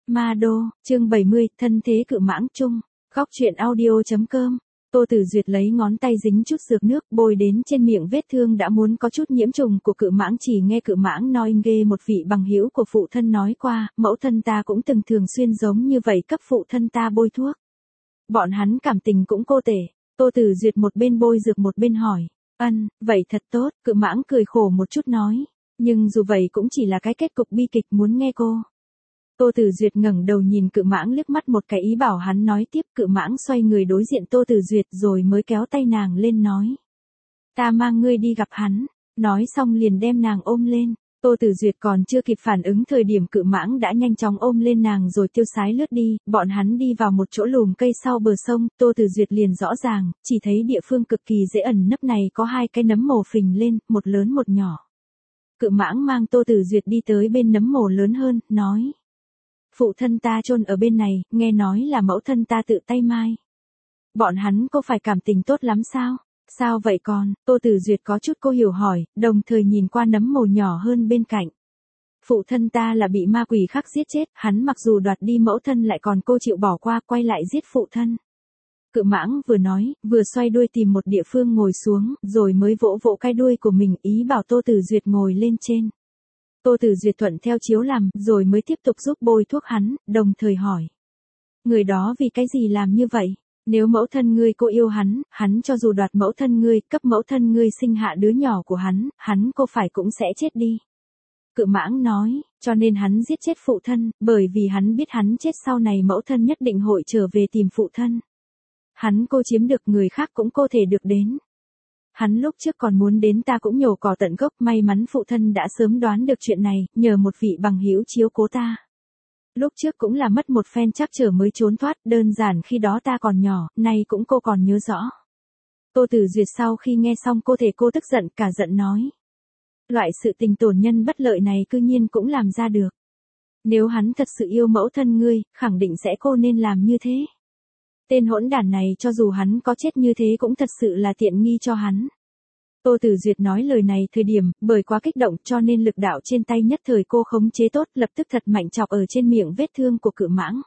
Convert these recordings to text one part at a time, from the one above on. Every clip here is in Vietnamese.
Ma Đô, chương 70, thân thế cự mãng chung. Góc truyện audio.com. Tô Tử Duyệt lấy ngón tay dính chút dược nước bôi đến trên miệng vết thương đã muốn có chút nhiễm trùng của cự mãng, chỉ nghe cự mãng nói ghê một vị bằng hữu của phụ thân nói qua, mẫu thân ta cũng từng thường xuyên giống như vậy cấp phụ thân ta bôi thuốc. Bọn hắn cảm tình cũng cô tể. Tô Tử Duyệt một bên bôi dược một bên hỏi. Vậy thật tốt, cự mãng cười khổ một chút nói. Nhưng dù vậy cũng chỉ là cái kết cục bi kịch, muốn nghe cô. Tô Tử Duyệt ngẩng đầu nhìn cự mãng liếc mắt một cái ý bảo hắn nói tiếp. Cự mãng xoay người đối diện Tô Tử Duyệt rồi mới kéo tay nàng lên nói. Ta mang ngươi đi gặp hắn. Nói xong liền đem nàng ôm lên. Tô Tử Duyệt còn chưa kịp phản ứng thời điểm cự mãng đã nhanh chóng ôm lên nàng rồi tiêu sái lướt đi. Bọn hắn đi vào một chỗ lùm cây sau bờ sông. Tô Tử Duyệt liền rõ ràng, chỉ thấy địa phương cực kỳ dễ ẩn nấp này có hai cái nấm mồ phình lên, một lớn một nhỏ. Cự mãng mang Tô Tử Duyệt đi tới bên nấm mồ lớn hơn, nói. Phụ thân ta chôn ở bên này, nghe nói là mẫu thân ta tự tay mai. Bọn hắn có phải cảm tình tốt lắm sao? Sao vậy con? Tô Tử Duyệt có chút cô hiểu hỏi, đồng thời nhìn qua nấm mồ nhỏ hơn bên cạnh. Phụ thân ta là bị ma quỷ khắc giết chết, hắn mặc dù đoạt đi mẫu thân lại còn cô chịu bỏ qua quay lại giết phụ thân. Cự mãng vừa nói, vừa xoay đuôi tìm một địa phương ngồi xuống, rồi mới vỗ vỗ cái đuôi của mình ý bảo Tô Tử Duyệt ngồi lên trên. Tô Tử Duyệt thuận theo chiếu làm, rồi mới tiếp tục giúp bôi thuốc hắn, đồng thời hỏi. Người đó vì cái gì làm như vậy? Nếu mẫu thân ngươi cô yêu hắn, hắn cho dù đoạt mẫu thân ngươi, cấp mẫu thân ngươi sinh hạ đứa nhỏ của hắn cô phải cũng sẽ chết đi. Cự mãng nói, cho nên hắn giết chết phụ thân, bởi vì hắn biết hắn chết sau này mẫu thân nhất định hội trở về tìm phụ thân. Hắn cô chiếm được người khác cũng cô thể được đến. Hắn lúc trước còn muốn đến ta cũng nhổ cỏ tận gốc, may mắn phụ thân đã sớm đoán được chuyện này, nhờ một vị bằng hữu chiếu cố ta. Lúc trước cũng là mất một phen trắc trở mới trốn thoát, đơn giản khi đó ta còn nhỏ, nay cũng cô còn nhớ rõ. Tô Tử Duyệt sau khi nghe xong cô tức giận cả giận nói. Loại sự tình tổn nhân bất lợi này cư nhiên cũng làm ra được. Nếu hắn thật sự yêu mẫu thân ngươi, khẳng định sẽ cô nên làm như thế. Tên hỗn đản này cho dù hắn có chết như thế cũng thật sự là tiện nghi cho hắn. Tô Tử Duyệt nói lời này thời điểm, bởi quá kích động cho nên lực đạo trên tay nhất thời cô khống chế tốt, lập tức thật mạnh chọc ở trên miệng vết thương của cự mãng.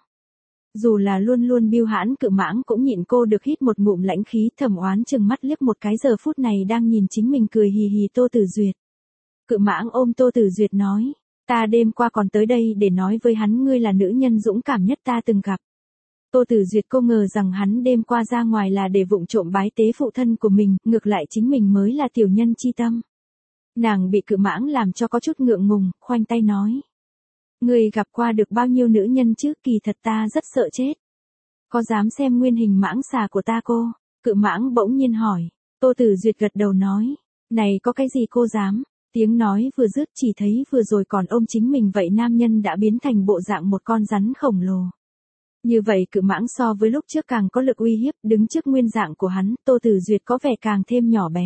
Dù là luôn luôn biêu hãn cự mãng cũng nhịn cô được hít một ngụm lãnh khí, thầm oán chừng mắt liếc một cái giờ phút này đang nhìn chính mình cười hì hì Tô Tử Duyệt. Cự mãng ôm Tô Tử Duyệt nói, ta đêm qua còn tới đây để nói với hắn ngươi là nữ nhân dũng cảm nhất ta từng gặp. Tô Tử Duyệt cô ngờ rằng hắn đêm qua ra ngoài là để vụng trộm bái tế phụ thân của mình, ngược lại chính mình mới là tiểu nhân chi tâm. Nàng bị cự mãng làm cho có chút ngượng ngùng, khoanh tay nói. Người gặp qua được bao nhiêu nữ nhân chứ, kỳ thật ta rất sợ chết. Có dám xem nguyên hình mãng xà của ta cô? Cự mãng bỗng nhiên hỏi. Tô Tử Duyệt gật đầu nói. Này có cái gì cô dám? Tiếng nói vừa dứt chỉ thấy vừa rồi còn ôm chính mình vậy nam nhân đã biến thành bộ dạng một con rắn khổng lồ. Như vậy cự mãng so với lúc trước càng có lực uy hiếp, đứng trước nguyên dạng của hắn, Tô Tử Duyệt có vẻ càng thêm nhỏ bé.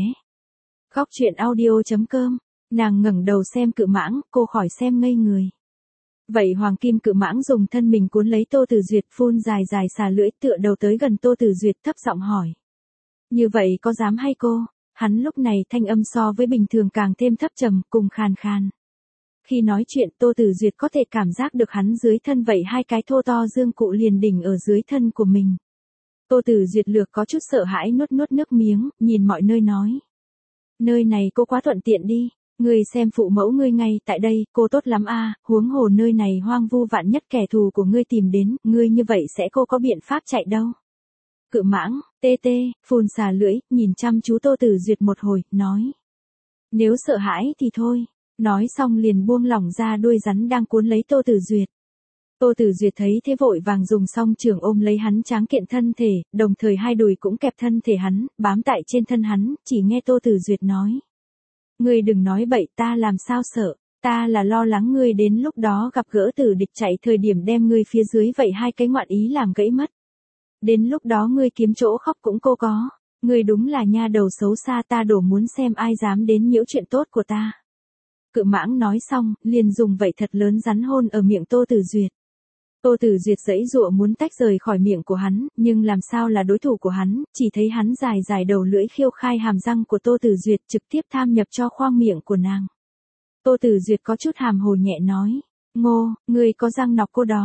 Góc truyện audio.com, nàng ngẩng đầu xem cự mãng, cô khỏi xem ngây người. Vậy hoàng kim cự mãng dùng thân mình cuốn lấy Tô Tử Duyệt, phun dài dài xà lưỡi tựa đầu tới gần Tô Tử Duyệt thấp giọng hỏi. Như vậy có dám hay cô? Hắn lúc này thanh âm so với bình thường càng thêm thấp trầm, cùng khàn khàn. Khi nói chuyện Tô Tử Duyệt có thể cảm giác được hắn dưới thân vậy hai cái thô to dương cụ liền đỉnh ở dưới thân của mình. Tô Tử Duyệt lược có chút sợ hãi nuốt nước miếng, nhìn mọi nơi nói. Nơi này cô quá thuận tiện đi, ngươi xem phụ mẫu ngươi ngay tại đây, cô tốt lắm a, huống hồ nơi này hoang vu vạn nhất kẻ thù của ngươi tìm đến, ngươi như vậy sẽ cô có biện pháp chạy đâu. Cự mãng, phun xà lưỡi, nhìn chăm chú Tô Tử Duyệt một hồi, nói. Nếu sợ hãi thì thôi. Nói xong liền buông lỏng ra đuôi rắn đang cuốn lấy Tô Tử Duyệt. Tô Tử Duyệt thấy thế vội vàng dùng song trường ôm lấy hắn tráng kiện thân thể, đồng thời hai đùi cũng kẹp thân thể hắn, bám tại trên thân hắn, chỉ nghe Tô Tử Duyệt nói. Ngươi đừng nói bậy, ta làm sao sợ, ta là lo lắng ngươi đến lúc đó gặp gỡ tử địch chạy thời điểm đem ngươi phía dưới vậy hai cái ngoạn ý làm gãy mất. Đến lúc đó ngươi kiếm chỗ khóc cũng cô có, ngươi đúng là nha đầu xấu xa, ta đổ muốn xem ai dám đến nhiễu chuyện tốt của ta. Cự mãng nói xong, liền dùng vậy thật lớn rắn hôn ở miệng Tô Tử Duyệt. Tô Tử Duyệt giãy giụa muốn tách rời khỏi miệng của hắn, nhưng làm sao là đối thủ của hắn, chỉ thấy hắn dài dài đầu lưỡi khiêu khai hàm răng của Tô Tử Duyệt trực tiếp tham nhập cho khoang miệng của nàng. Tô Tử Duyệt có chút hàm hồ nhẹ nói, Ngô, ngươi có răng nọc cô đó.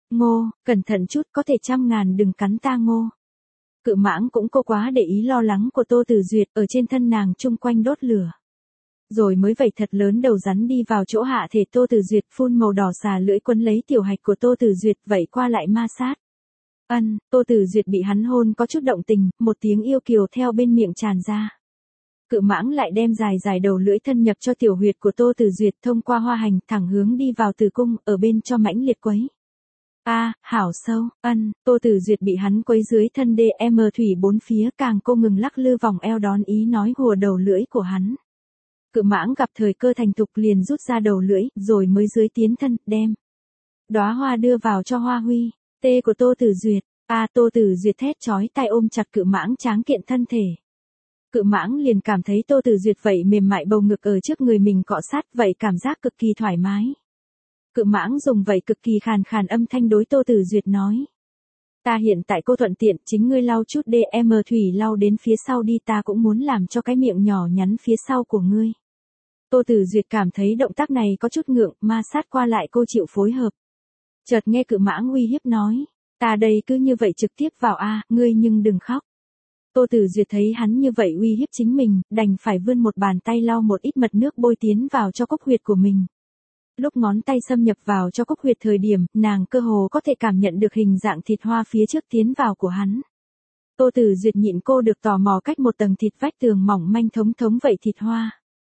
Ngô, cẩn thận chút, có thể 100.000 đừng cắn ta Ngô. Cự mãng cũng cô quá để ý lo lắng của Tô Tử Duyệt, ở trên thân nàng chung quanh đốt lửa. Rồi mới vẩy thật lớn đầu rắn đi vào chỗ hạ thể Tô Tử Duyệt, phun màu đỏ xà lưỡi quấn lấy tiểu hạch của Tô Tử Duyệt, vậy qua lại ma sát. Tô Tử Duyệt bị hắn hôn có chút động tình, một tiếng yêu kiều theo bên miệng tràn ra. Cự mãng lại đem dài dài đầu lưỡi thân nhập cho tiểu huyệt của Tô Tử Duyệt, thông qua hoa hành, thẳng hướng đi vào tử cung, ở bên cho mãnh liệt quấy. Hảo sâu, Tô Tử Duyệt bị hắn quấy dưới thân DM thủy bốn phía, càng cô ngừng lắc lư vòng eo đón ý nói hùa đầu lưỡi của hắn. Cự mãng gặp thời cơ thành thục liền rút ra đầu lưỡi, rồi mới dưới tiến thân, đem đóa hoa đưa vào cho Hoa Huy. Tê của Tô Tử Duyệt, Tô Tử Duyệt thét chói tai ôm chặt cự mãng tráng kiện thân thể. Cự mãng liền cảm thấy Tô Tử Duyệt vậy mềm mại bầu ngực ở trước người mình cọ sát, vậy cảm giác cực kỳ thoải mái. Cự mãng dùng vậy cực kỳ khàn khàn âm thanh đối Tô Tử Duyệt nói. Ta hiện tại cô thuận tiện, chính ngươi lau chút DM thủy lau đến phía sau đi, ta cũng muốn làm cho cái miệng nhỏ nhắn phía sau của ngươi. Tô Tử Duyệt cảm thấy động tác này có chút ngượng, ma sát qua lại cô chịu phối hợp. Chợt nghe cự mãng uy hiếp nói, ta đây cứ như vậy trực tiếp vào ngươi nhưng đừng khóc. Tô Tử Duyệt thấy hắn như vậy uy hiếp chính mình, đành phải vươn một bàn tay lau một ít mật nước bôi tiến vào cho cốc huyệt của mình. Lúc ngón tay xâm nhập vào cho cốc huyệt thời điểm, nàng cơ hồ có thể cảm nhận được hình dạng thịt hoa phía trước tiến vào của hắn. Tô Tử Duyệt nhịn cô được tò mò cách một tầng thịt vách tường mỏng manh thống thống vậy thịt hoa.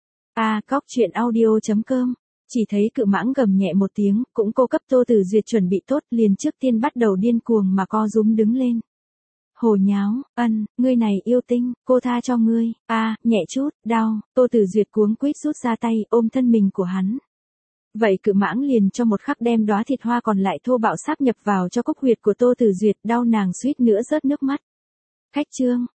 Cóc.audio.com. Chỉ thấy cự mãng gầm nhẹ một tiếng, cũng cô cấp Tô Tử Duyệt chuẩn bị tốt, liền trước tiên bắt đầu điên cuồng mà co rúm đứng lên. Hồ nháo, ngươi này yêu tinh, cô tha cho ngươi, nhẹ chút, đau, Tô Tử Duyệt cuống quýt rút ra tay, ôm thân mình của hắn. Vậy cự mãng liền cho một khắc đem đóa thịt hoa còn lại thô bạo sáp nhập vào cho cốc huyệt của Tô Tử Duyệt, đau nàng suýt nữa rớt nước mắt. Khách trương,